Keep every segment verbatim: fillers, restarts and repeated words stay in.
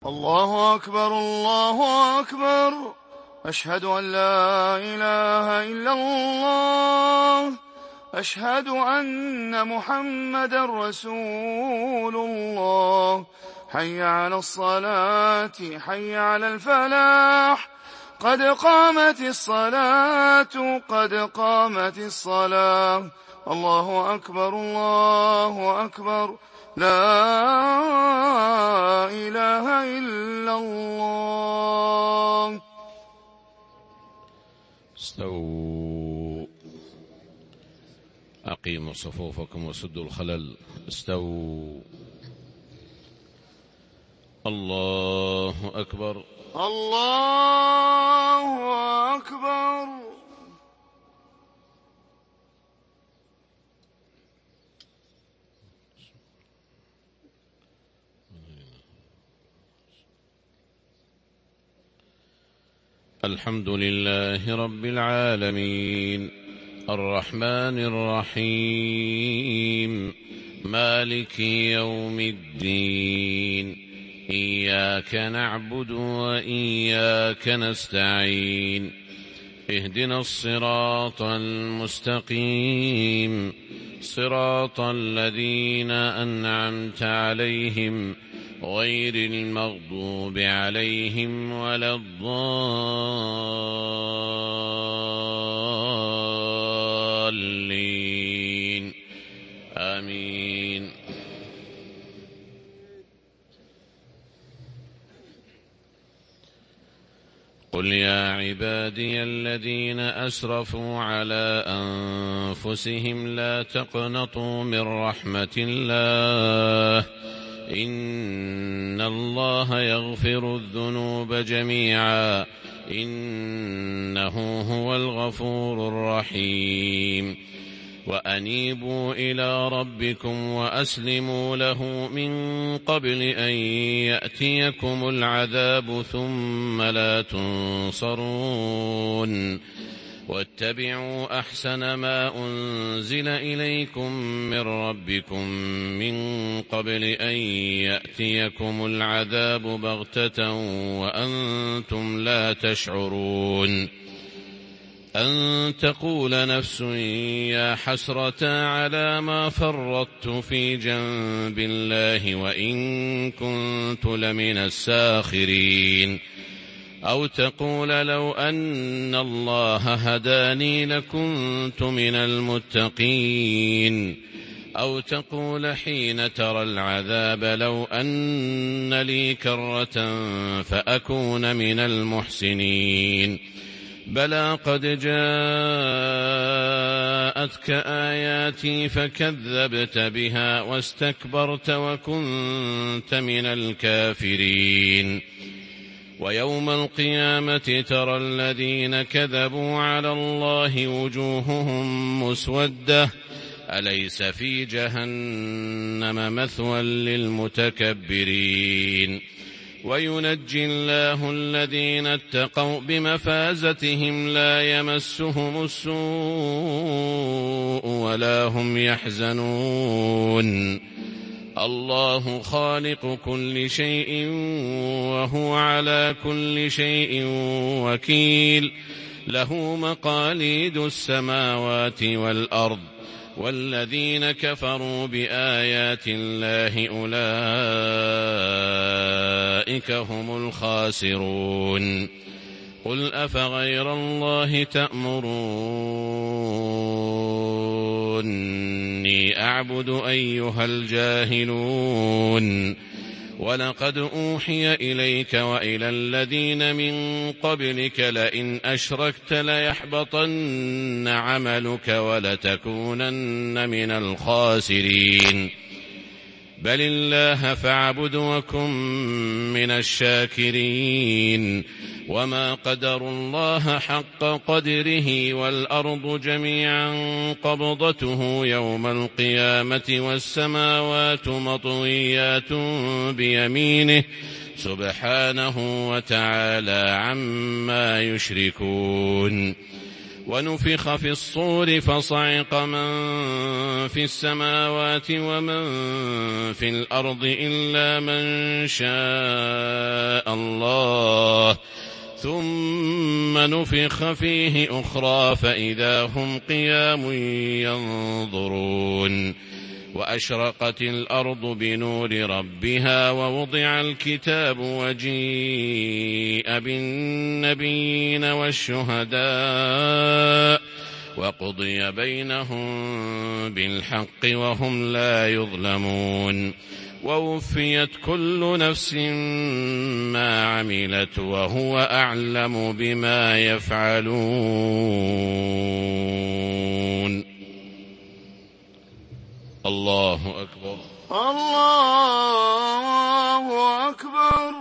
الله أكبر الله أكبر. أشهد أن لا إله إلا الله. أشهد أن محمدا رسول الله. حي على الصلاة حي على الفلاح. قد قامت الصلاة قد قامت الصلاة. الله أكبر الله أكبر. لا إله إلا الله. استووا، أقيموا صفوفكم وسدوا الخلل. استووا. الله أكبر الله أكبر. الحمد لله رب العالمين، الرحمن الرحيم، مالك يوم الدين. إياك نعبد وإياك نستعين. اهدنا الصراط المستقيم، صراط الذين أنعمت عليهم غير المغضوب عليهم ولا الضالين. آمين. قل يا عبادي الذين أسرفوا على أنفسهم لا تقنطوا من رحمة الله، إن الله يغفر الذنوب جميعا، إنه هو الغفور الرحيم. وأنيبوا إلى ربكم وأسلموا له من قبل أن يأتيكم العذاب ثم لا تنصرون. واتبعوا أحسن ما أنزل إليكم من ربكم من قبل أن يأتيكم العذاب بغتة وأنتم لا تشعرون. أن تقول نفس يا حسرة على ما فرطت في جنب الله وإن كنت لمن الساخرين. أو تقول لو أن الله هداني لكنت من المتقين. أو تقول حين ترى العذاب لو أن لي كرة فأكون من المحسنين. بلى قد جاءتك آياتي فكذبت بها واستكبرت وكنت من الكافرين. ويوم القيامة ترى الذين كذبوا على الله وجوههم مسودة أليس في جهنم مثوى للمتكبرين. وينجي الله الذين اتقوا بمفازتهم لا يمسهم السوء ولا هم يحزنون. الله خالق كل شيء وهو على كل شيء وكيل. له مقاليد السماوات والأرض. والذين كفروا بآيات الله أولئك هم الخاسرون. قل أفغير الله تأمروني أعبد أيها الجاهلون. ولقد أوحي إليك وإلى الذين من قبلك لئن أشركت ليحبطن عملك ولتكونن من الخاسرين. بل الله فاعبد وكن من الشاكرين. وما قدروا الله حق قدره والأرض جميعا قبضته يوم القيامة والسماوات مطويات بيمينه سبحانه وتعالى عما يشركون. ونفخ في الصور فصعق من في السماوات ومن في الأرض إلا من شاء شاء الله ثم نفخ فيه أخرى فإذا هم قيام ينظرون وأشرقت الأرض بنور ربها ووضع الكتاب وجيء بالنبيين والشهداء وقضي بينهم بالحق وهم لا يظلمون ووفيت كل نفس ما عملت وهو أعلم بما يفعلون. الله أكبر. الله أكبر.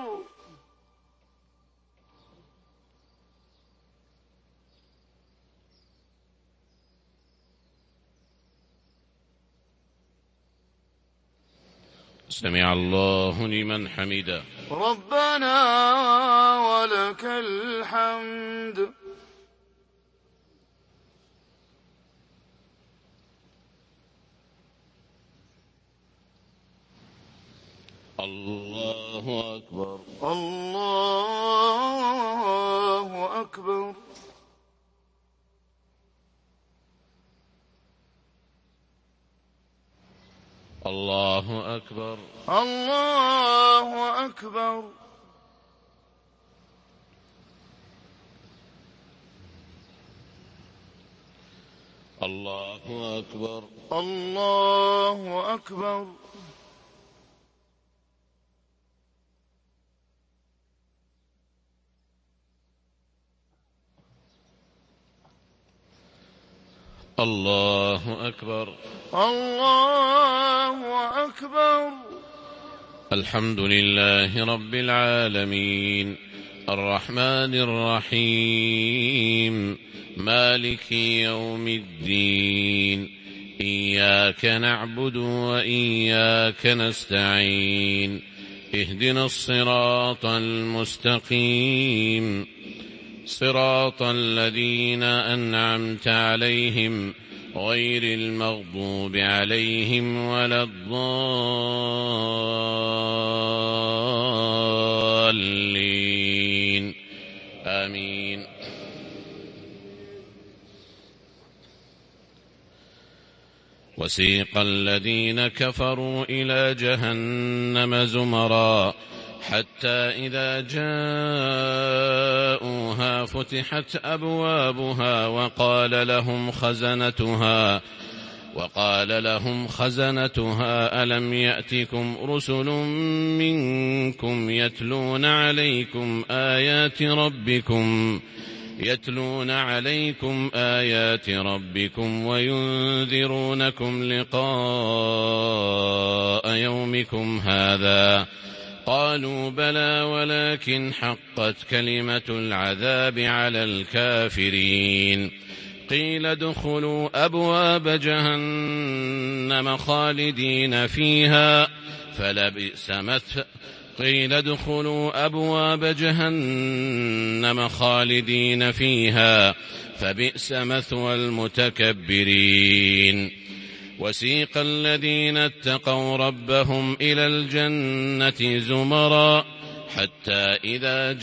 سمع الله لمن حمده. ربنا ولك الحمد. الله أكبر. الله أكبر. الله أكبر. الله أكبر. الله أكبر. الله أكبر. الله أكبر. الله أكبر. الحمد لله رب العالمين الرحمن الرحيم مالك يوم الدين إياك نعبد وإياك نستعين اهدنا الصراط المستقيم صراط الذين أنعمت عليهم غير المغضوب عليهم ولا الضالين آمين. وسيق الذين كفروا إلى جهنم زمرا حتى إذا جاءوها فتحت أبوابها وقال لهم خزنتها وقال لهم خزنتها ألم يأتكم رسل منكم يتلون عليكم آيات ربكم يتلون عليكم آيات ربكم وينذرونكم لقاء يومكم هذا قالوا بلى ولكن حقت كلمة العذاب على الكافرين قيل ادخلوا أبواب جهنم خالدين فيها فلبئس مثوى قيل ادخلوا أبواب جهنم خالدين فيها فبئس مثوى المتكبرين. وسيق الذين اتقوا ربهم إلى الجنة زمرا حتى إذا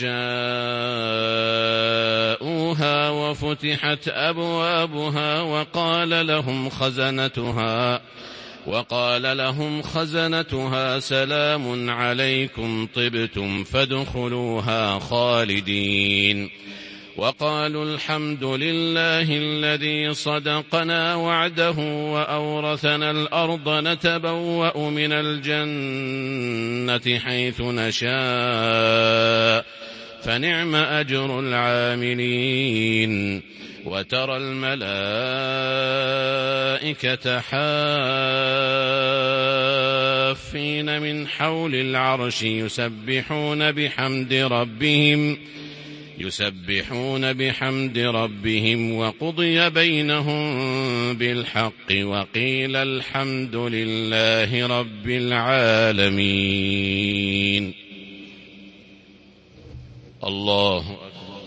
جاءوها وفتحت أبوابها وقال لهم خزنتها وقال لهم خزنتها سلام عليكم طبتم فادخلوها خالدين وقالوا الحمد لله الذي صدقنا وعده وأورثنا الأرض نتبوأ من الجنة حيث نشاء فنعم أجر العاملين. وترى الملائكة حافين من حول العرش يسبحون بحمد ربهم يسبحون بحمد ربهم وقضي بينهم بالحق وقيل الحمد لله رب العالمين. الله أكبر.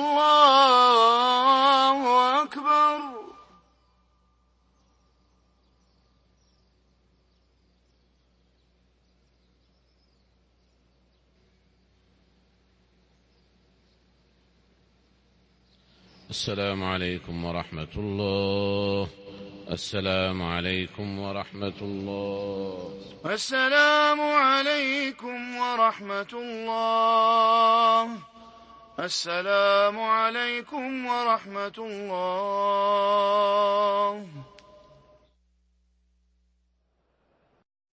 الله أكبر. السلام عليكم ورحمة الله. السلام عليكم ورحمة الله. السلام عليكم ورحمة الله. السلام عليكم ورحمة الله.